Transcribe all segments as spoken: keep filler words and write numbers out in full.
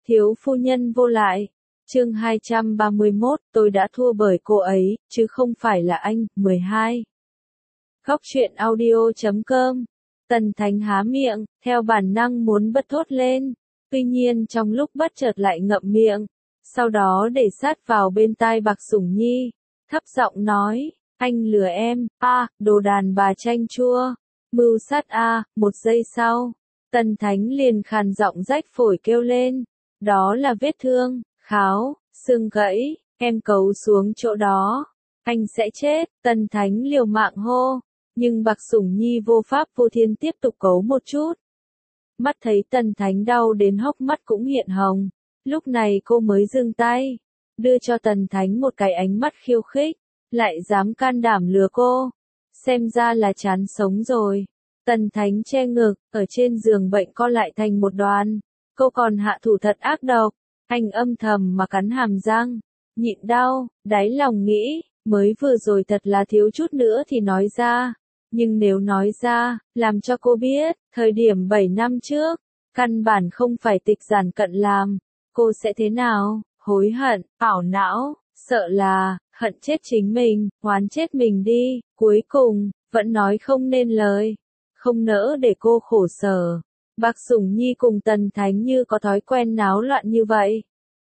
Thiếu phu nhân vô lại. Chương hai trăm ba mươi mốt, tôi đã thua bởi cô ấy, chứ không phải là anh. mười hai. Góc truyện audio chấm com. Tần Thánh há miệng, theo bản năng muốn bật thốt lên, tuy nhiên trong lúc bất chợt lại ngậm miệng, sau đó để sát vào bên tai Bạc Sủng Nhi, thấp giọng nói, anh lừa em, a, đồ đàn bà chanh chua, mưu sát a. Một giây sau, Tần Thánh liền khàn giọng rách phổi kêu lên, đó là vết thương, kháo, xương gãy, em cấu xuống chỗ đó, anh sẽ chết. Tần Thánh liều mạng hô, nhưng Bạc Sủng Nhi vô pháp vô thiên tiếp tục cấu một chút. Mắt thấy Tần Thánh đau đến hốc mắt cũng hiện hồng, lúc này cô mới dừng tay, đưa cho Tần Thánh một cái ánh mắt khiêu khích, lại dám can đảm lừa cô, xem ra là chán sống rồi. Tần Thánh che ngực, ở trên giường bệnh co lại thành một đoàn, cô còn hạ thủ thật ác độc, anh âm thầm mà cắn hàm răng, nhịn đau, đáy lòng nghĩ, mới vừa rồi thật là thiếu chút nữa thì nói ra. Nhưng nếu nói ra, làm cho cô biết, thời điểm bảy năm trước, căn bản không phải tịch giản cận làm, cô sẽ thế nào, hối hận, ảo não, sợ là, hận chết chính mình, oán chết mình đi, cuối cùng, vẫn nói không nên lời, không nỡ để cô khổ sở. Bạc Sủng Nhi cùng Tần Thánh như có thói quen náo loạn như vậy.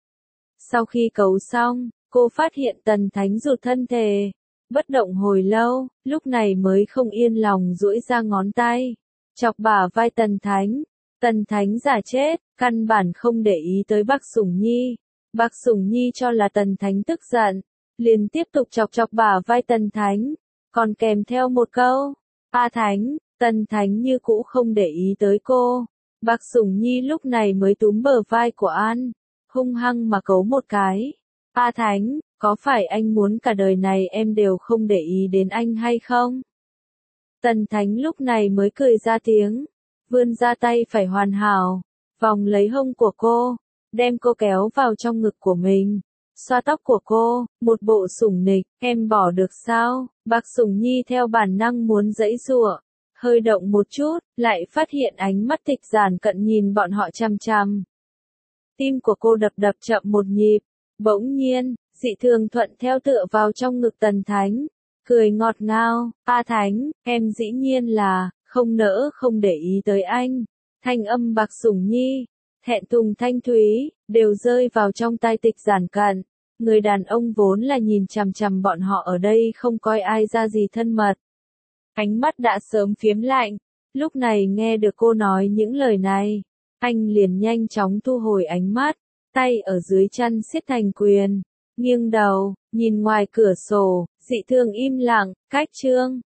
Sau khi cấu xong, cô phát hiện Tần Thánh rụt thân thể, bất động hồi lâu, lúc này mới không yên lòng duỗi ra ngón tay, chọc bả vai Tần Thánh. Tần Thánh giả chết, căn bản không để ý tới Bạc Sủng Nhi. Bạc Sủng Nhi cho là Tần Thánh tức giận, liền tiếp tục chọc chọc bả vai Tần Thánh, còn kèm theo một câu, A Thánh. Tần Thánh như cũ không để ý tới cô. Bạc Sủng Nhi lúc này mới túm bờ vai của An, hung hăng mà cấu một cái. A Thánh, có phải anh muốn cả đời này em đều không để ý đến anh hay không? Tần Thánh lúc này mới cười ra tiếng, vươn ra tay phải hoàn hảo, vòng lấy hông của cô, đem cô kéo vào trong ngực của mình, xoa tóc của cô, một bộ sủng nịch, em bỏ được sao? Bạc Sủng Nhi theo bản năng muốn giãy giụa, hơi động một chút, lại phát hiện ánh mắt tịch giản cận nhìn bọn họ chằm chằm. Tim của cô đập đập chậm một nhịp, bỗng nhiên, dị thường thuận theo tựa vào trong ngực Tần Thánh, cười ngọt ngào, A Thánh, em dĩ nhiên là, không nỡ không để ý tới anh. Thanh âm Bạc Sủng Nhi, thẹn thùng thanh thúy, đều rơi vào trong tai tịch giản cận. Người đàn ông vốn là nhìn chằm chằm bọn họ ở đây không coi ai ra gì thân mật. Ánh mắt đã sớm phiếm lạnh, lúc này nghe được cô nói những lời này, anh liền nhanh chóng thu hồi ánh mắt, tay ở dưới chăn siết thành quyền, nghiêng đầu, nhìn ngoài cửa sổ, dị thường im lặng, cách chương.